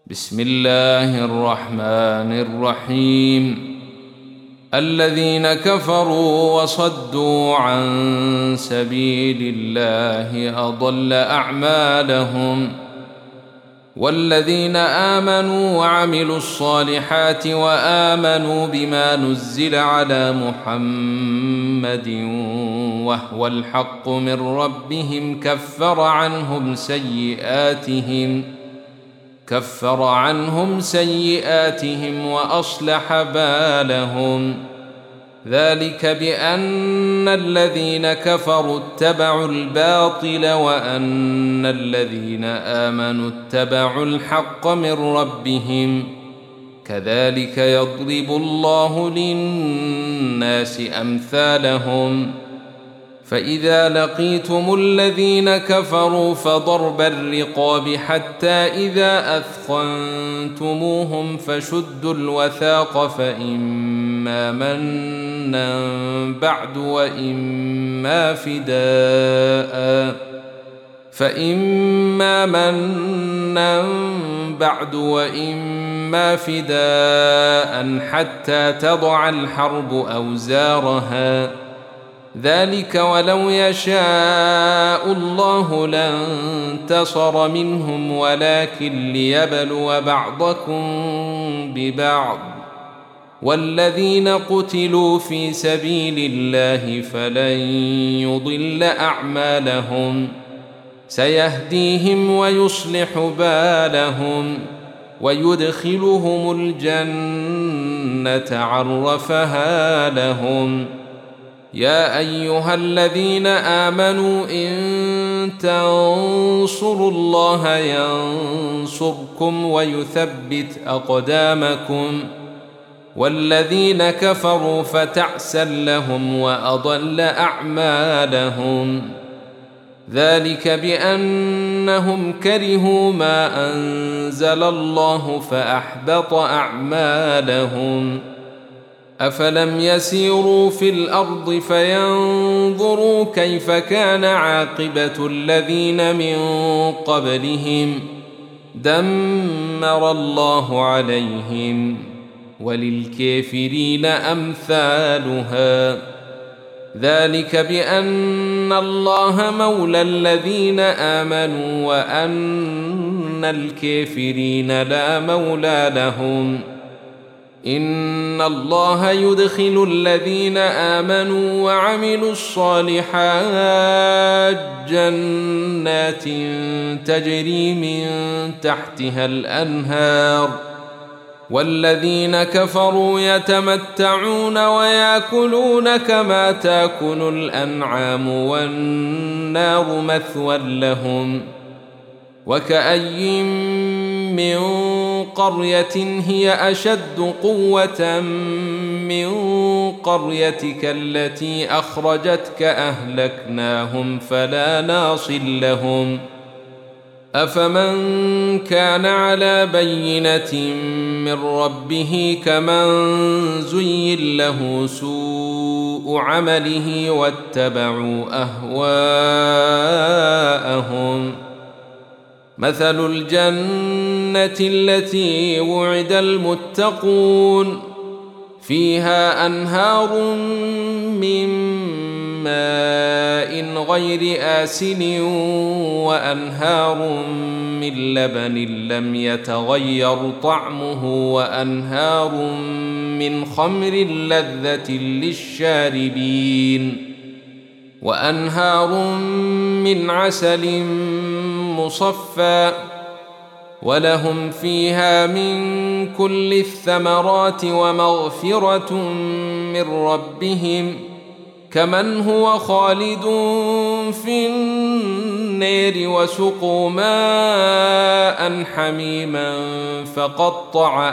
بسم الله الرحمن الرحيم. الذين كفروا وصدوا عن سبيل الله أضل أعمالهم، والذين آمنوا وعملوا الصالحات وآمنوا بما نزل على محمد وهو الحق من ربهم كفر عنهم سيئاتهم وأصلح بالهم. ذلك بأن الذين كفروا اتبعوا الباطل وأن الذين آمنوا اتبعوا الحق من ربهم، كذلك يضرب الله للناس أمثالهم. فإذا لقيتم الذين كفروا فضرب الرقاب حتى إذا أثخنتموهم فشدوا الوثاق فإما منا بعد وإما فداء حتى تضع الحرب أوزارها. ذلك ولو يشاء الله لانتصر منهم ولكن ليبلو بعضكم ببعض. والذين قتلوا في سبيل الله فلن يضل أعمالهم، سيهديهم ويصلح بالهم ويدخلهم الجنة عرفها لهم. يا أيها الذين آمنوا إن تنصروا الله ينصركم ويثبت أقدامكم. والذين كفروا فتعسا لهم وأضل أعمالهم. ذلك بأنهم كرهوا ما أنزل الله فأحبط أعمالهم. أفلم يسيروا في الأرض فينظروا كيف كان عاقبة الذين من قبلهم، دمر الله عليهم وللكافرين أمثالها. ذلك بأن الله مولى الذين آمنوا وأن الكافرين لا مولى لهم. إن الله يدخل الذين آمنوا وعملوا الصالحات جنات تجري من تحتها الأنهار، والذين كفروا يتمتعون ويأكلون كما تأكل الأنعام والنار مثوى لهم. وكأي من قرية هي أشد قوة من قريتك التي أخرجتك أهلكناهم فلا ناصر لهم. أفمن كان على بينة من ربه كمن زين له سوء عمله واتبعوا أهواءهم. مثل الجنة التي وعد المتقون فيها أنهار من ماء غير آسن وأنهار من لبن لم يتغير طعمه وأنهار من خمر لذة للشاربين وأنهار من عسل مصفى ولهم فيها من كل الثمرات ومغفرة من ربهم كمن هو خالد في النار وسقوا ماء حميما فقطع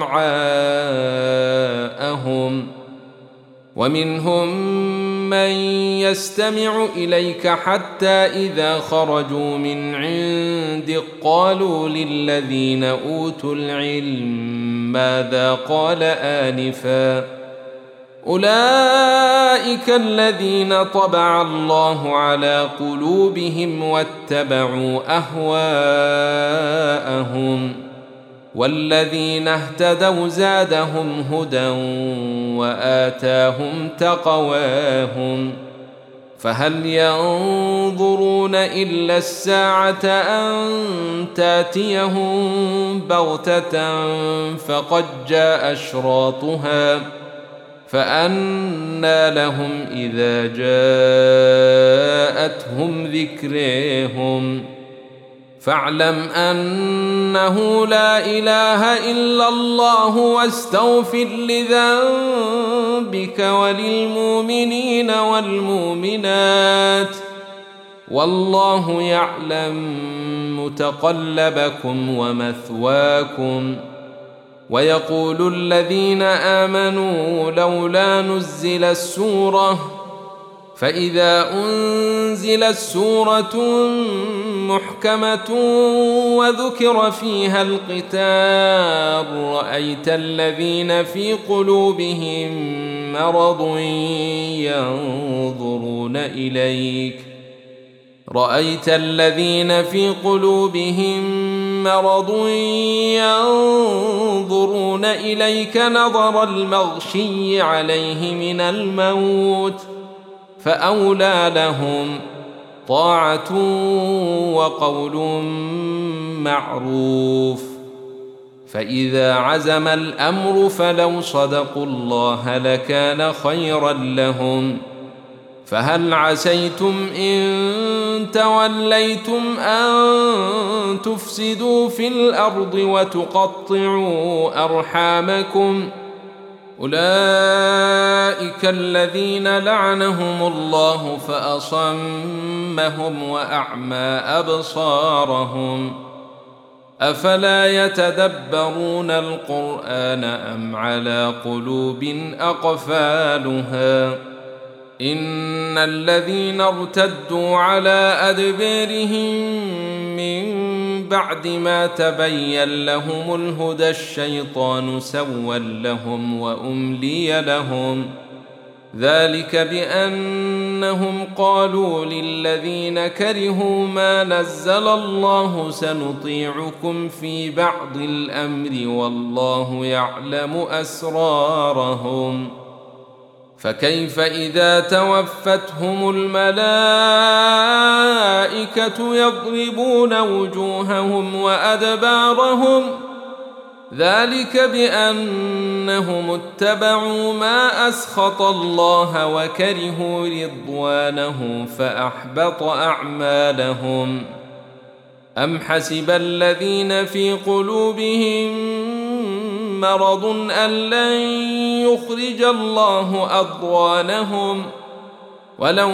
أمعاءهم. ومنهم من يستمع إليك حتى إذا خرجوا من عندك قالوا للذين أوتوا العلم ماذا قال آنفا أولئك الذين طبع الله على قلوبهم واتبعوا أهواءهم والذين اهتدوا زادهم هدى وآتاهم تقواهم فهل ينظرون إلا الساعة أن تاتيهم بغتة فقد جاء أشراطها فأنى لهم إذا جاءتهم ذكرهم فاعلم أنه لا إله إلا الله واستغفر لذنبك وللمؤمنين والمؤمنات والله يعلم متقلبكم ومثواكم ويقول الذين آمنوا لولا نزلت سورة فإذا أنزلت سورة محكمة وذكر فيها القتال رأيت الذين في قلوبهم مرض ينظرون إليك نظر المغشي عليه من الموت فأولى لهم طاعة وقول معروف فإذا عزم الأمر فلو صدقوا الله لكان خيرا لهم فهل عسيتم إن توليتم أن تفسدوا في الأرض وتقطعوا أرحامكم أولئك الذين لعنهم الله فأصمهم وأعمى أبصارهم أفلا يتدبرون القرآن أم على قلوب أقفالها إن الذين ارتدوا على أدبارهم من بعد ما تبين لهم الهدى الشيطان سول لهم وأملي لهم ذلك بأنهم قالوا للذين كرهوا ما نزل الله سنطيعكم في بعض الأمر والله يعلم أسرارهم فكيف إذا توفتهم الملائكة يضربون وجوههم وأدبارهم ذلك بأنهم اتبعوا ما أسخط الله وكرهوا رضوانه فأحبط أعمالهم أم حسب الذين في قلوبهم مرض أن لن يخرج الله أضغانهم ولو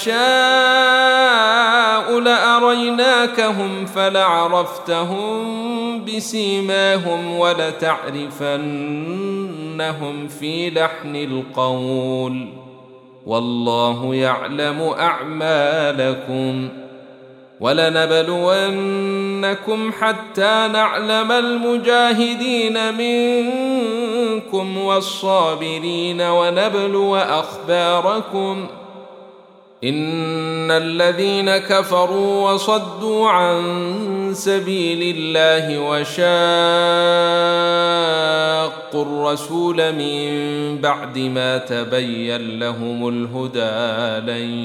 نشاء لأريناكهم فلعرفتهم بسيماهم ولتعرفنهم في لحن القول والله يعلم أعمالكم ولنبلونكم حتى نعلم المجاهدين منكم والصابرين ونبلو أخباركم إن الذين كفروا وصدوا عن سبيل الله وشاقوا الرسول من بعد ما تبين لهم الهدى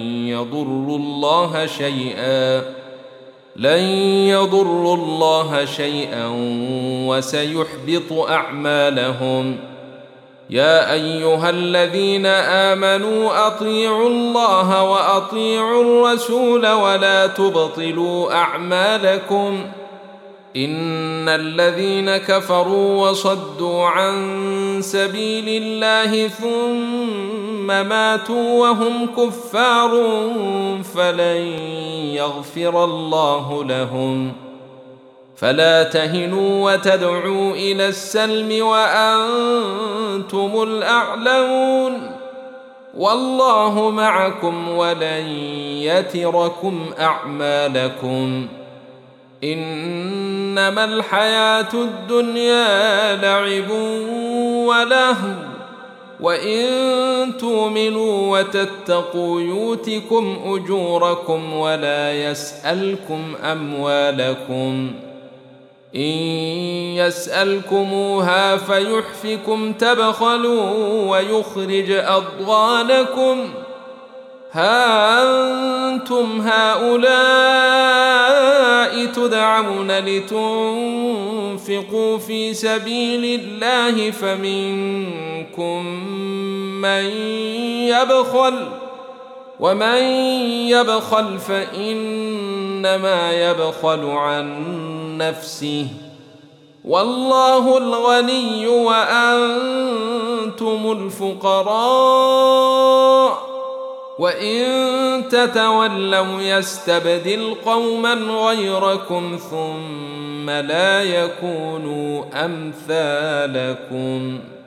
لن يضروا الله شيئا وسيحبط أعمالهم يا أيها الذين آمنوا أطيعوا الله وأطيعوا الرسول ولا تبطلوا أعمالكم إن الذين كفروا وصدوا عن سبيل الله ثم ماتوا وهم كفار فلن يغفر الله لهم فلا تهنوا وتدعوا إلى السلم وأنتم الأعلون والله معكم ولن يتركم أعمالكم إنما الحياة الدنيا لعب ولهو وإن تؤمنوا وتتقوا يؤتكم أجوركم ولا يسألكم أموالكم إن يسألكموها فيحفكم تبخلوا ويخرج أضغانكم ها أنتم هؤلاء تدعون لتنفقوا في سبيل الله فمنكم من يبخل ومن يبخل فإنما يبخل عن نفسه والله الغني وأنتم الفقراء وإن تتولوا يستبدل قوما غيركم ثم لا يكونوا أمثالكم